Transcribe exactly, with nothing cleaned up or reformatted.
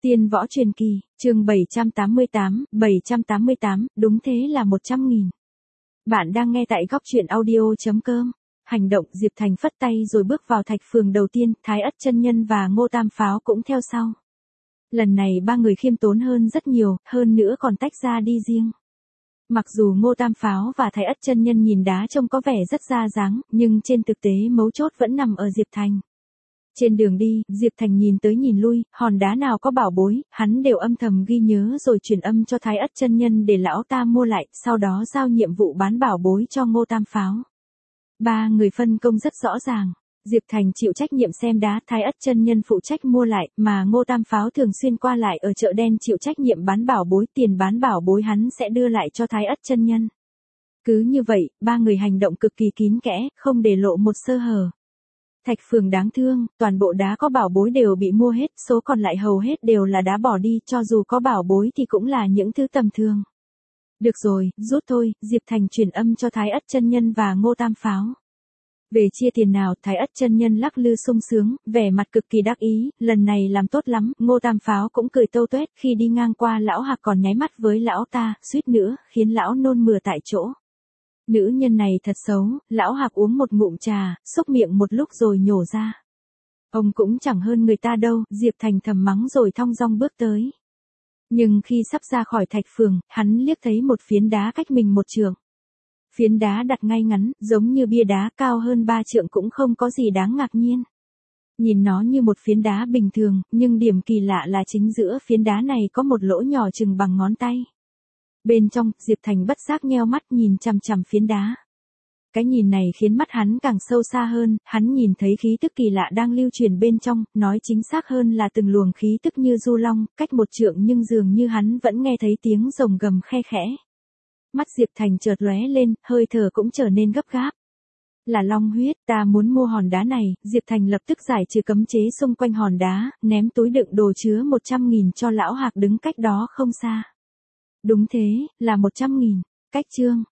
Tiên võ truyền kỳ, chương bảy trăm tám mươi tám, bảy trăm tám mươi tám, đúng thế là một trăm nghìn. Bạn đang nghe tại góc truyện audio chấm com. Hành động Diệp Thành phất tay rồi bước vào thạch phường đầu tiên, Thái Ất chân nhân và Ngô Tam Pháo cũng theo sau. Lần này ba người khiêm tốn hơn rất nhiều, hơn nữa còn tách ra đi riêng. Mặc dù Ngô Tam Pháo và Thái Ất chân nhân nhìn đá trông có vẻ rất ra dáng, nhưng trên thực tế mấu chốt vẫn nằm ở Diệp Thành. Trên đường đi, Diệp Thành nhìn tới nhìn lui, hòn đá nào có bảo bối, hắn đều âm thầm ghi nhớ rồi truyền âm cho Thái Ất chân nhân để lão ta mua lại, sau đó giao nhiệm vụ bán bảo bối cho Ngô Tam Pháo. Ba người phân công rất rõ ràng. Diệp Thành chịu trách nhiệm xem đá, Thái Ất chân nhân phụ trách mua lại, mà Ngô Tam Pháo thường xuyên qua lại ở chợ đen chịu trách nhiệm bán bảo bối, tiền bán bảo bối hắn sẽ đưa lại cho Thái Ất chân nhân. Cứ như vậy, ba người hành động cực kỳ kín kẽ, không để lộ một sơ hở. Thạch phường đáng thương, toàn bộ đá có bảo bối đều bị mua hết, số còn lại hầu hết đều là đá bỏ đi, cho dù có bảo bối thì cũng là những thứ tầm thường. Được rồi, rút thôi, Diệp Thành truyền âm cho Thái Ất chân nhân và Ngô Tam Pháo. Về chia tiền nào, Thái Ất chân nhân lắc lư sung sướng, vẻ mặt cực kỳ đắc ý, lần này làm tốt lắm, Ngô Tam Pháo cũng cười tâu tuét, khi đi ngang qua lão Hạc còn nháy mắt với lão ta, suýt nữa, khiến lão nôn mửa tại chỗ. Nữ nhân này thật xấu, lão Hạc uống một ngụm trà, xúc miệng một lúc rồi nhổ ra. Ông cũng chẳng hơn người ta đâu, Diệp Thành thầm mắng rồi thong dong bước tới. Nhưng khi sắp ra khỏi thạch phường, hắn liếc thấy một phiến đá cách mình một trượng. Phiến đá đặt ngay ngắn, giống như bia đá, cao hơn ba trượng cũng không có gì đáng ngạc nhiên. Nhìn nó như một phiến đá bình thường, nhưng điểm kỳ lạ là chính giữa phiến đá này có một lỗ nhỏ chừng bằng ngón tay. Bên trong, Diệp Thành bất giác nheo mắt nhìn chằm chằm phiến đá. Cái nhìn này khiến mắt hắn càng sâu xa hơn, hắn nhìn thấy khí tức kỳ lạ đang lưu truyền bên trong, nói chính xác hơn là từng luồng khí tức như du long, cách một trượng nhưng dường như hắn vẫn nghe thấy tiếng rồng gầm khe khẽ. Mắt Diệp Thành chợt lóe lên, hơi thở cũng trở nên gấp gáp. Là long huyết, ta muốn mua hòn đá này, Diệp Thành lập tức giải trừ cấm chế xung quanh hòn đá, ném túi đựng đồ chứa một trăm nghìn cho lão Hạc đứng cách đó không xa. Đúng thế, là một trăm nghìn. Cách chương.